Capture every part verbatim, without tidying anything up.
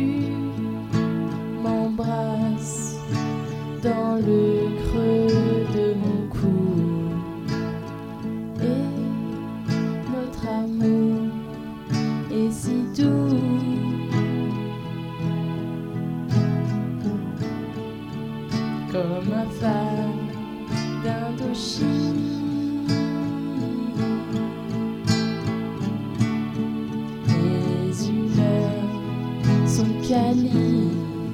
m'embrasses dans le creux de mon cou et notre amour est si doux. Comme un phare d'Indochine, les humeurs sont câlines.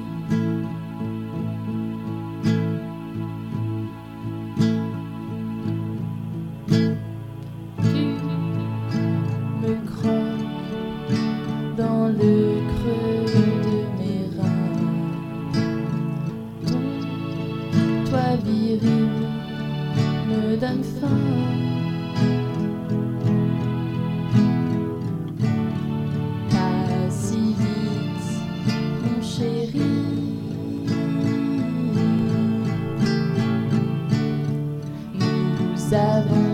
Tu me croques dans le creux de mes reins. Ton toit viril me donne faim. Pas si vite, mon chéri. Nous avons